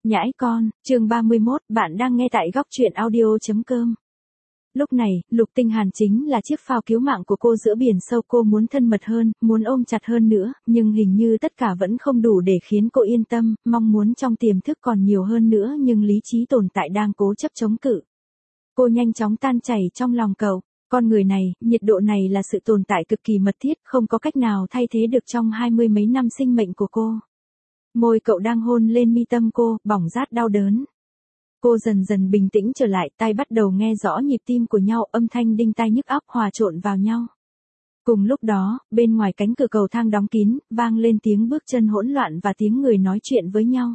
Nhãi con, chương 31, bạn đang nghe tại góc truyện audio.com. Lúc này, Lục Tinh Hàn chính là chiếc phao cứu mạng của cô giữa biển sâu. Cô muốn thân mật hơn, muốn ôm chặt hơn nữa, nhưng hình như tất cả vẫn không đủ để khiến cô yên tâm, mong muốn trong tiềm thức còn nhiều hơn nữa nhưng lý trí tồn tại đang cố chấp chống cự. Cô nhanh chóng tan chảy trong lòng cậu. Con người này, nhiệt độ này là sự tồn tại cực kỳ mật thiết, không có cách nào thay thế được trong 20 mấy năm sinh mệnh của cô. Môi cậu đang hôn lên mi tâm cô, bỏng rát đau đớn. Cô dần dần bình tĩnh trở lại, tai bắt đầu nghe rõ nhịp tim của nhau, âm thanh đinh tai nhức óc hòa trộn vào nhau. Cùng lúc đó, bên ngoài cánh cửa cầu thang đóng kín, vang lên tiếng bước chân hỗn loạn và tiếng người nói chuyện với nhau.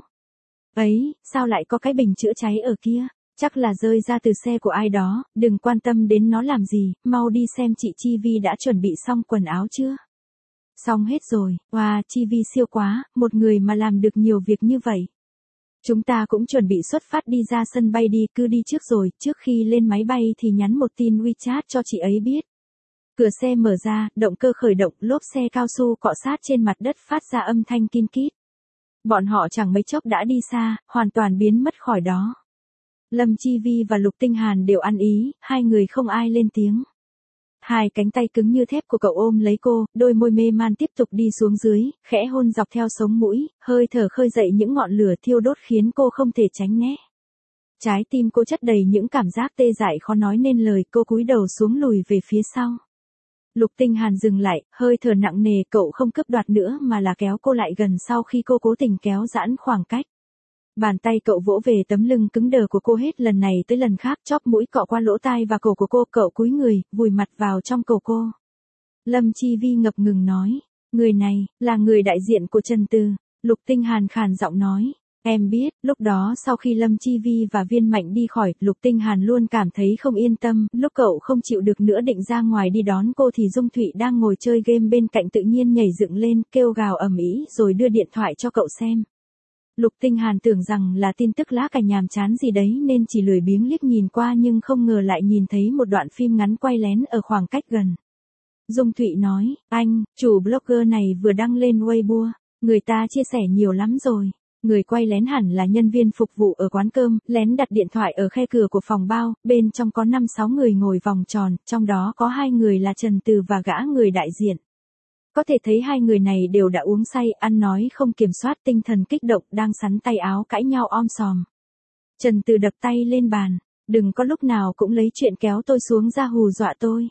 Ấy, sao lại có cái bình chữa cháy ở kia? Chắc là rơi ra từ xe của ai đó, đừng quan tâm đến nó làm gì, mau đi xem chị Chi Vi đã chuẩn bị xong quần áo chưa? Xong hết rồi, wow, Chi Vi siêu quá, một người mà làm được nhiều việc như vậy. Chúng ta cũng chuẩn bị xuất phát đi ra sân bay đi, cứ đi trước rồi, trước khi lên máy bay thì nhắn một tin WeChat cho chị ấy biết. Cửa xe mở ra, động cơ khởi động, lốp xe cao su cọ sát trên mặt đất phát ra âm thanh kin kít. Bọn họ chẳng mấy chốc đã đi xa, hoàn toàn biến mất khỏi đó. Lâm Chi Vi và Lục Tinh Hàn đều ăn ý, hai người không ai lên tiếng. Hai cánh tay cứng như thép của cậu ôm lấy cô, đôi môi mê man tiếp tục đi xuống dưới, khẽ hôn dọc theo sống mũi, hơi thở khơi dậy những ngọn lửa thiêu đốt khiến cô không thể tránh né. Trái tim cô chất đầy những cảm giác tê dại khó nói nên lời, cô cúi đầu xuống lùi về phía sau. Lục Tinh Hàn dừng lại, hơi thở nặng nề, cậu không cướp đoạt nữa mà là kéo cô lại gần sau khi cô cố tình kéo giãn khoảng cách. Bàn tay cậu vỗ về tấm lưng cứng đờ của cô hết lần này tới lần khác, chóp mũi cọ qua lỗ tai và cổ của cô, cậu cúi người, vùi mặt vào trong cổ cô. Lâm Chi Vi ngập ngừng nói, người này, là người đại diện của Trần Từ. Lục Tinh Hàn khàn giọng nói, em biết, lúc đó sau khi Lâm Chi Vi và Viên Mạnh đi khỏi, Lục Tinh Hàn luôn cảm thấy không yên tâm, lúc cậu không chịu được nữa định ra ngoài đi đón cô thì Dung Thụy đang ngồi chơi game bên cạnh tự nhiên nhảy dựng lên, kêu gào ầm ĩ rồi đưa điện thoại cho cậu xem. Lục Tinh Hàn tưởng rằng là tin tức lá cà nhàm chán gì đấy nên chỉ lười biếng liếc nhìn qua nhưng không ngờ lại nhìn thấy một đoạn phim ngắn quay lén ở khoảng cách gần. Dung Thụy nói, anh, chủ blogger này vừa đăng lên Weibo, người ta chia sẻ nhiều lắm rồi. Người quay lén hẳn là nhân viên phục vụ ở quán cơm, lén đặt điện thoại ở khe cửa của phòng bao, bên trong có 5-6 người ngồi vòng tròn, trong đó có 2 người là Trần Từ và gã người đại diện. Có thể thấy hai người này đều đã uống say, ăn nói không kiểm soát, tinh thần kích động, đang sắn tay áo cãi nhau om sòm. Trần Từ đập tay lên bàn, đừng có lúc nào cũng lấy chuyện kéo tôi xuống ra hù dọa tôi.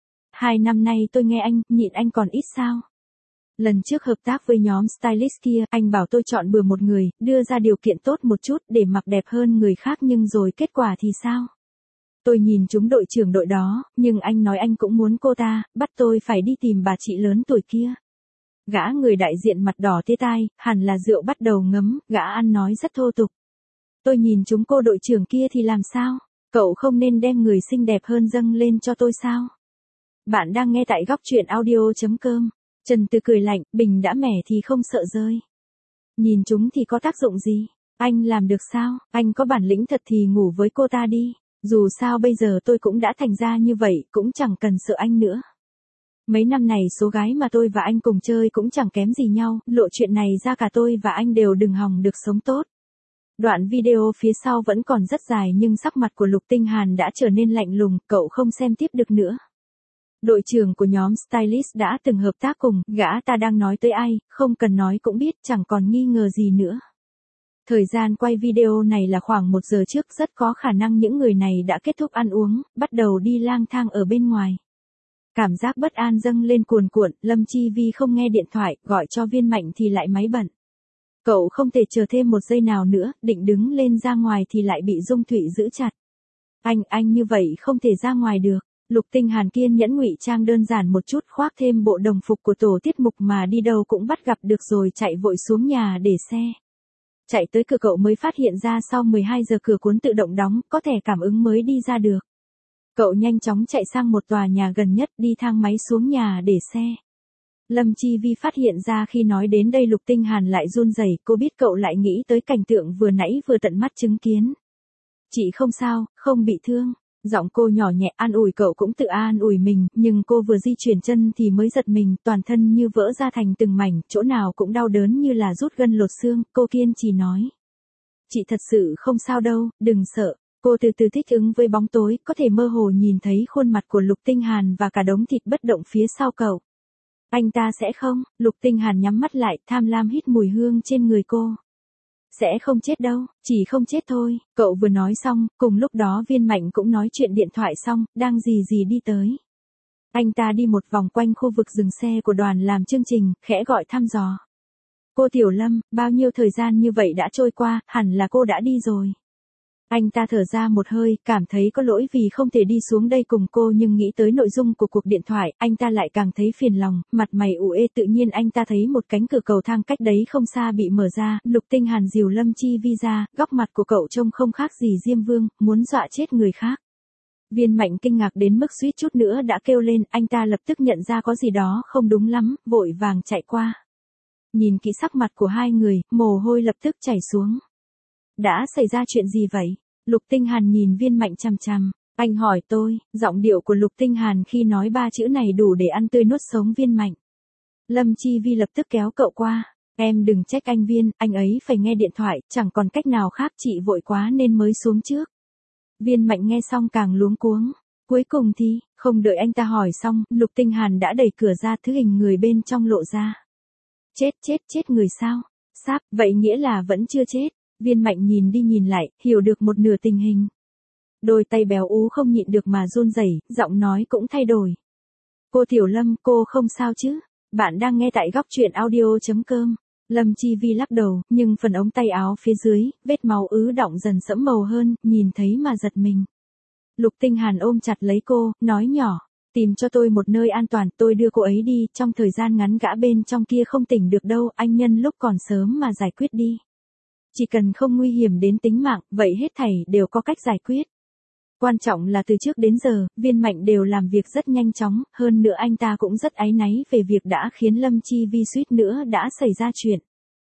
2 năm nay tôi nghe anh, nhịn anh còn ít sao? Lần trước hợp tác với nhóm stylist kia, anh bảo tôi chọn bừa một người, đưa ra điều kiện tốt một chút để mặc đẹp hơn người khác nhưng rồi kết quả thì sao? Tôi nhìn chúng đội trưởng đội đó, nhưng anh nói anh cũng muốn cô ta, bắt tôi phải đi tìm bà chị lớn tuổi kia. Gã người đại diện mặt đỏ tía tai, hẳn là rượu bắt đầu ngấm, gã ăn nói rất thô tục. Tôi nhìn chúng cô đội trưởng kia thì làm sao? Cậu không nên đem người xinh đẹp hơn dâng lên cho tôi sao? Bạn đang nghe tại góc truyện audio.com. Trần Từ cười lạnh, bình đã mẻ thì không sợ rơi. Nhìn chúng thì có tác dụng gì? Anh làm được sao? Anh có bản lĩnh thật thì ngủ với cô ta đi. Dù sao bây giờ tôi cũng đã thành ra như vậy, cũng chẳng cần sợ anh nữa. Mấy năm này số gái mà tôi và anh cùng chơi cũng chẳng kém gì nhau, lộ chuyện này ra cả tôi và anh đều đừng hòng được sống tốt. Đoạn video phía sau vẫn còn rất dài nhưng sắc mặt của Lục Tinh Hàn đã trở nên lạnh lùng, cậu không xem tiếp được nữa. Đội trưởng của nhóm stylist đã từng hợp tác cùng, gã ta đang nói tới ai, không cần nói cũng biết, chẳng còn nghi ngờ gì nữa. Thời gian quay video này là khoảng 1 giờ trước, rất có khả năng những người này đã kết thúc ăn uống, bắt đầu đi lang thang ở bên ngoài. Cảm giác bất an dâng lên cuồn cuộn, Lâm Chi Vi không nghe điện thoại, gọi cho Viên Mạnh thì lại máy bận. Cậu không thể chờ thêm 1 giây nào nữa, định đứng lên ra ngoài thì lại bị Dung Thụy giữ chặt. Anh như vậy không thể ra ngoài được. Lục Tinh Hàn kiên nhẫn ngụy trang đơn giản một chút, khoác thêm bộ đồng phục của tổ tiết mục mà đi đâu cũng bắt gặp được rồi chạy vội xuống nhà để xe. Chạy tới cửa cậu mới phát hiện ra sau 12 giờ cửa cuốn tự động đóng, có thẻ cảm ứng mới đi ra được. Cậu nhanh chóng chạy sang một tòa nhà gần nhất, đi thang máy xuống nhà để xe. Lâm Chi Vi phát hiện ra khi nói đến đây Lục Tinh Hàn lại run rẩy, cô biết cậu lại nghĩ tới cảnh tượng vừa nãy vừa tận mắt chứng kiến. Chị không sao, không bị thương. Giọng cô nhỏ nhẹ an ủi, cậu cũng tự an ủi mình, nhưng cô vừa di chuyển chân thì mới giật mình, toàn thân như vỡ ra thành từng mảnh, chỗ nào cũng đau đớn như là rút gân lột xương, cô kiên trì nói. Chị thật sự không sao đâu, đừng sợ. Cô từ từ thích ứng với bóng tối, có thể mơ hồ nhìn thấy khuôn mặt của Lục Tinh Hàn và cả đống thịt bất động phía sau cậu. Anh ta sẽ không, Lục Tinh Hàn nhắm mắt lại, tham lam hít mùi hương trên người cô. Sẽ không chết đâu, chỉ không chết thôi, cậu vừa nói xong, cùng lúc đó Viên Mạnh cũng nói chuyện điện thoại xong, đang gì đi tới. Anh ta đi một vòng quanh khu vực dừng xe của đoàn làm chương trình, khẽ gọi thăm dò. Cô Tiểu Lâm, bao nhiêu thời gian như vậy đã trôi qua, hẳn là cô đã đi rồi. Anh ta thở ra một hơi, cảm thấy có lỗi vì không thể đi xuống đây cùng cô nhưng nghĩ tới nội dung của cuộc điện thoại, anh ta lại càng thấy phiền lòng, mặt mày ủ ê tự nhiên anh ta thấy một cánh cửa cầu thang cách đấy không xa bị mở ra, Lục Tinh Hàn dìu Lâm Chi Vi ra, góc mặt của cậu trông không khác gì Diêm Vương, muốn dọa chết người khác. Viên Mạnh kinh ngạc đến mức suýt chút nữa đã kêu lên, anh ta lập tức nhận ra có gì đó không đúng lắm, vội vàng chạy qua. Nhìn kỹ sắc mặt của hai người, mồ hôi lập tức chảy xuống. Đã xảy ra chuyện gì vậy? Lục Tinh Hàn nhìn Viên Mạnh chằm chằm. Anh hỏi tôi, giọng điệu của Lục Tinh Hàn khi nói ba chữ này đủ để ăn tươi nuốt sống Viên Mạnh. Lâm Chi Vi lập tức kéo cậu qua. Em đừng trách anh Viên, anh ấy phải nghe điện thoại, chẳng còn cách nào khác, chị vội quá nên mới xuống trước. Viên Mạnh nghe xong càng luống cuống. Cuối cùng thì, không đợi anh ta hỏi xong, Lục Tinh Hàn đã đẩy cửa ra, thứ hình người bên trong lộ ra. Chết người sao? Sáp, vậy nghĩa là vẫn chưa chết. Viên Mạnh nhìn đi nhìn lại, hiểu được một nửa tình hình. Đôi tay béo ú không nhịn được mà run rẩy, giọng nói cũng thay đổi. Cô Tiểu Lâm, cô không sao chứ? Bạn đang nghe tại góc truyện audio.com. Lâm Chi Vi lắc đầu, nhưng phần ống tay áo phía dưới, vết máu ứ đọng dần sẫm màu hơn, nhìn thấy mà giật mình. Lục Tinh Hàn ôm chặt lấy cô, nói nhỏ. Tìm cho tôi một nơi an toàn, tôi đưa cô ấy đi, trong thời gian ngắn gã bên trong kia không tỉnh được đâu, anh nhân lúc còn sớm mà giải quyết đi. Chỉ cần không nguy hiểm đến tính mạng, vậy hết thảy đều có cách giải quyết. Quan trọng là từ trước đến giờ, Viên Mạnh đều làm việc rất nhanh chóng, hơn nữa anh ta cũng rất áy náy về việc đã khiến Lâm Chi Vi suýt nữa đã xảy ra chuyện.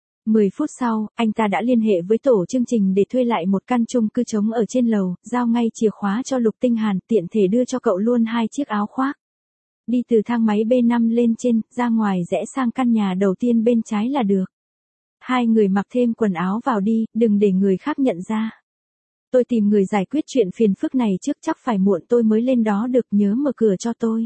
10 phút sau, anh ta đã liên hệ với tổ chương trình để thuê lại một căn chung cư trống ở trên lầu, giao ngay chìa khóa cho Lục Tinh Hàn, tiện thể đưa cho cậu luôn 2 chiếc áo khoác. Đi từ thang máy B5 lên trên, ra ngoài rẽ sang căn nhà đầu tiên bên trái là được. Hai người mặc thêm quần áo vào đi, đừng để người khác nhận ra. Tôi tìm người giải quyết chuyện phiền phức này trước, chắc phải muộn tôi mới lên đó được, nhớ mở cửa cho tôi.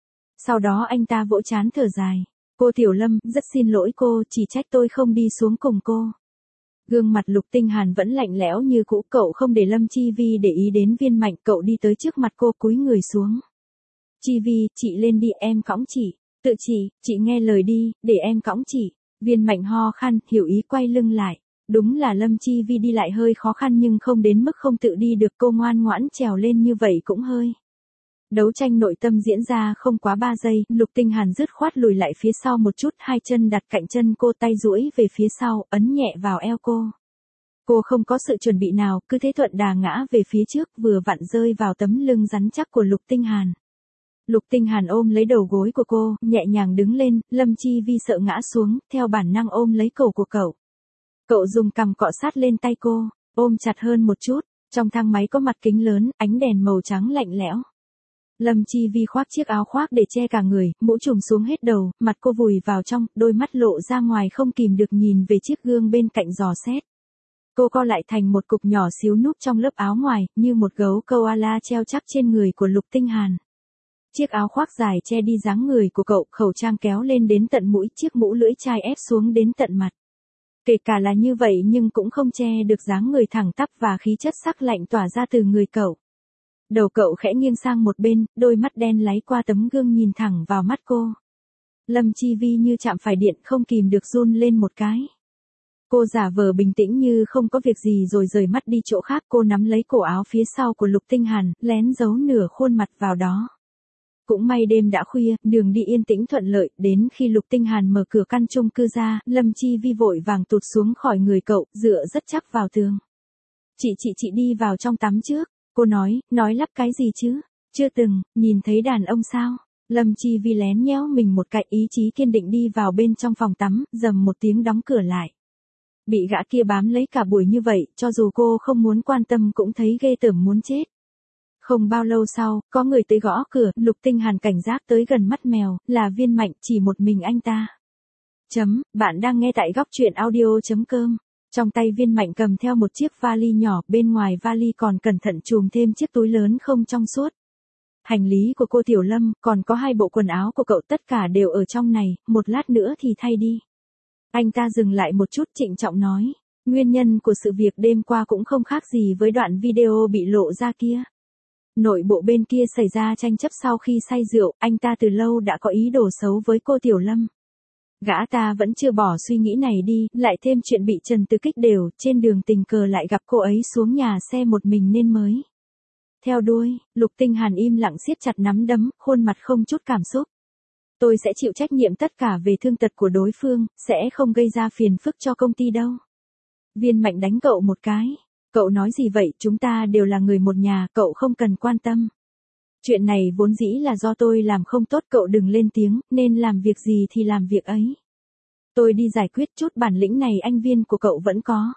Sau đó anh ta vỗ trán thở dài. Cô Tiểu Lâm, rất xin lỗi cô, chỉ trách tôi không đi xuống cùng cô. Gương mặt Lục Tinh Hàn vẫn lạnh lẽo như cũ, cậu không để Lâm Chi Vi để ý đến Viên Mạnh, cậu đi tới trước mặt cô cúi người xuống. Chi Vi, chị lên đi, em cõng chị. Tự chị nghe lời đi, để em cõng chị. Viên Mạnh ho khan, hiểu ý quay lưng lại. Đúng là Lâm Chi Vi đi lại hơi khó khăn nhưng không đến mức không tự đi được, cô ngoan ngoãn trèo lên như vậy cũng hơi. Đấu tranh nội tâm diễn ra không quá 3 giây, Lục Tinh Hàn dứt khoát lùi lại phía sau một chút, hai chân đặt cạnh chân cô, tay duỗi về phía sau, ấn nhẹ vào eo cô. Cô không có sự chuẩn bị nào, cứ thế thuận đà ngã về phía trước, vừa vặn rơi vào tấm lưng rắn chắc của Lục Tinh Hàn. Lục Tinh Hàn ôm lấy đầu gối của cô, nhẹ nhàng đứng lên, Lâm Chi Vi sợ ngã xuống, theo bản năng ôm lấy cổ của cậu. Cậu dùng cằm cọ sát lên tay cô, ôm chặt hơn một chút, trong thang máy có mặt kính lớn, ánh đèn màu trắng lạnh lẽo. Lâm Chi Vi khoác chiếc áo khoác để che cả người, mũ trùm xuống hết đầu, mặt cô vùi vào trong, đôi mắt lộ ra ngoài không kìm được nhìn về chiếc gương bên cạnh dò xét. Cô co lại thành một cục nhỏ xíu núp trong lớp áo ngoài, như một gấu koala treo chắc trên người của Lục Tinh Hàn. Chiếc áo khoác dài che đi dáng người của cậu, khẩu trang kéo lên đến tận mũi, chiếc mũ lưỡi chai ép xuống đến tận mặt. Kể cả là như vậy nhưng cũng không che được dáng người thẳng tắp và khí chất sắc lạnh tỏa ra từ người cậu. Đầu cậu khẽ nghiêng sang một bên, đôi mắt đen láy qua tấm gương nhìn thẳng vào mắt cô. Lâm Chi Vi như chạm phải điện, không kìm được run lên một cái. Cô giả vờ bình tĩnh như không có việc gì rồi rời mắt đi chỗ khác, cô nắm lấy cổ áo phía sau của Lục Tinh Hàn, lén giấu nửa khuôn mặt vào đó. Cũng may đêm đã khuya, đường đi yên tĩnh thuận lợi, đến khi Lục Tinh Hàn mở cửa căn chung cư ra, Lâm Chi Vi vội vàng tụt xuống khỏi người cậu, dựa rất chắc vào tường. Chị đi vào trong tắm trước, cô nói lắp cái gì chứ, chưa từng, nhìn thấy đàn ông sao? Lâm Chi Vi lén nhéo mình một cái, ý chí kiên định đi vào bên trong phòng tắm, rầm một tiếng đóng cửa lại. Bị gã kia bám lấy cả buổi như vậy, cho dù cô không muốn quan tâm cũng thấy ghê tởm muốn chết. Không bao lâu sau, có người tới gõ cửa, Lục Tinh Hàn cảnh giác tới gần mắt mèo, là Viên Mạnh, chỉ một mình anh ta. Bạn đang nghe tại góc truyện audio.com. Trong tay Viên Mạnh cầm theo một chiếc vali nhỏ, bên ngoài vali còn cẩn thận chùm thêm chiếc túi lớn không trong suốt. Hành lý của cô Tiểu Lâm, còn có 2 bộ quần áo của cậu, tất cả đều ở trong này, một lát nữa thì thay đi. Anh ta dừng lại một chút, trịnh trọng nói, nguyên nhân của sự việc đêm qua cũng không khác gì với đoạn video bị lộ ra kia. Nội bộ bên kia xảy ra tranh chấp sau khi say rượu, anh ta từ lâu đã có ý đồ xấu với cô Tiểu Lâm. Gã ta vẫn chưa bỏ suy nghĩ này đi, lại thêm chuyện bị Trần Tư kích đều, trên đường tình cờ lại gặp cô ấy xuống nhà xe một mình nên mới theo đuôi. Lục Tinh Hàn im lặng siết chặt nắm đấm, khuôn mặt không chút cảm xúc. Tôi sẽ chịu trách nhiệm tất cả về thương tật của đối phương, sẽ không gây ra phiền phức cho công ty đâu. Viên Mạnh đánh cậu một cái. Cậu nói gì vậy, chúng ta đều là người một nhà, cậu không cần quan tâm. Chuyện này vốn dĩ là do tôi làm không tốt, cậu đừng lên tiếng, nên làm việc gì thì làm việc ấy. Tôi đi giải quyết, chút bản lĩnh này anh Viên của cậu vẫn có.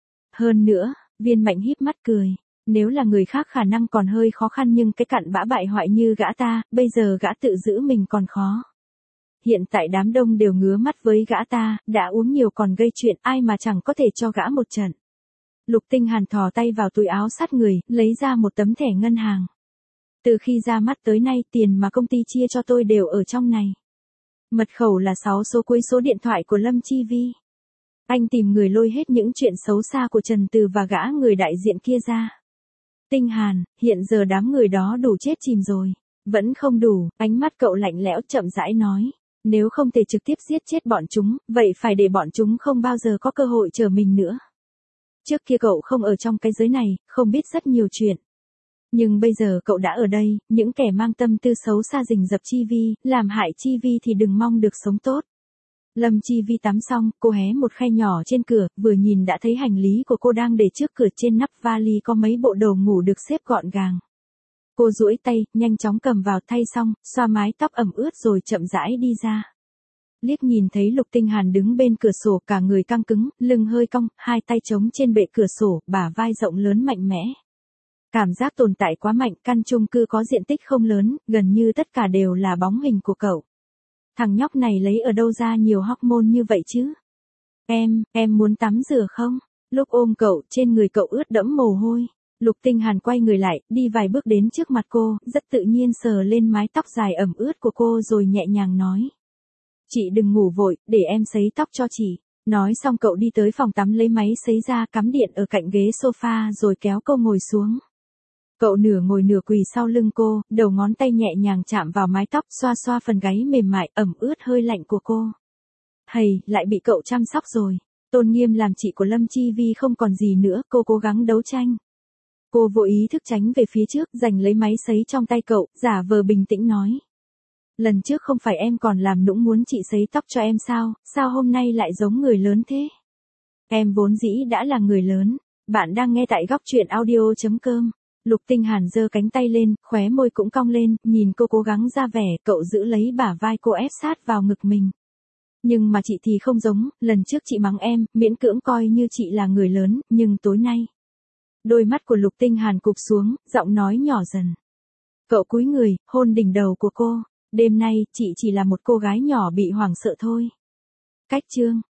Hơn nữa, Viên Mạnh híp mắt cười. Nếu là người khác khả năng còn hơi khó khăn, nhưng cái cặn bã bại hoại như gã ta, bây giờ gã tự giữ mình còn khó. Hiện tại đám đông đều ngứa mắt với gã ta, đã uống nhiều còn gây chuyện, ai mà chẳng có thể cho gã một trận. Lục Tinh Hàn thò tay vào túi áo sát người, lấy ra một tấm thẻ ngân hàng. Từ khi ra mắt tới nay, tiền mà công ty chia cho tôi đều ở trong này. Mật khẩu là 6 số cuối số điện thoại của Lâm Chi Vi. Anh tìm người lôi hết những chuyện xấu xa của Trần Từ và gã người đại diện kia ra. Tinh Hàn, hiện giờ đám người đó đủ chết chìm rồi. Vẫn không đủ, ánh mắt cậu lạnh lẽo chậm rãi nói. Nếu không thể trực tiếp giết chết bọn chúng, vậy phải để bọn chúng không bao giờ có cơ hội chờ mình nữa. Trước kia cậu không ở trong cái giới này, không biết rất nhiều chuyện. Nhưng bây giờ cậu đã ở đây, những kẻ mang tâm tư xấu xa rình rập Chi Vi, làm hại Chi Vi thì đừng mong được sống tốt. Lâm Chi Vi tắm xong, cô hé một khe nhỏ trên cửa, vừa nhìn đã thấy hành lý của cô đang để trước cửa, trên nắp vali có mấy bộ đồ ngủ được xếp gọn gàng. Cô duỗi tay, nhanh chóng cầm vào, thay xong, xoa mái tóc ẩm ướt rồi chậm rãi đi ra. Liếc nhìn thấy Lục Tinh Hàn đứng bên cửa sổ, cả người căng cứng, lưng hơi cong, hai tay chống trên bệ cửa sổ, bả vai rộng lớn mạnh mẽ. Cảm giác tồn tại quá mạnh, căn chung cư có diện tích không lớn, gần như tất cả đều là bóng hình của cậu. Thằng nhóc này lấy ở đâu ra nhiều hormone như vậy chứ? Em muốn tắm rửa không? Lúc ôm cậu, trên người cậu ướt đẫm mồ hôi. Lục Tinh Hàn quay người lại, đi vài bước đến trước mặt cô, rất tự nhiên sờ lên mái tóc dài ẩm ướt của cô rồi nhẹ nhàng nói. Chị đừng ngủ vội, để em sấy tóc cho chị. Nói xong cậu đi tới phòng tắm lấy máy sấy ra, cắm điện ở cạnh ghế sofa rồi kéo cô ngồi xuống. Cậu nửa ngồi nửa quỳ sau lưng cô, đầu ngón tay nhẹ nhàng chạm vào mái tóc, xoa xoa phần gáy mềm mại, ẩm ướt hơi lạnh của cô. Hầy, lại bị cậu chăm sóc rồi. Tôn nghiêm làm chị của Lâm Chi Vi không còn gì nữa, cô cố gắng đấu tranh. Cô vô ý thức tránh về phía trước, giành lấy máy sấy trong tay cậu, giả vờ bình tĩnh nói. Lần trước không phải em còn làm nũng muốn chị sấy tóc cho em sao, sao hôm nay lại giống người lớn thế? Em vốn dĩ đã là người lớn. Bạn đang nghe tại góc truyện audio.com. Lục Tinh Hàn giơ cánh tay lên, khóe môi cũng cong lên, nhìn cô cố gắng ra vẻ, cậu giữ lấy bả vai cô ép sát vào ngực mình. Nhưng mà chị thì không giống, lần trước chị mắng em, miễn cưỡng coi như chị là người lớn, nhưng tối nay. Đôi mắt của Lục Tinh Hàn cụp xuống, giọng nói nhỏ dần. Cậu cúi người, hôn đỉnh đầu của cô. Đêm nay, chị chỉ là một cô gái nhỏ bị hoảng sợ thôi. Cách chương.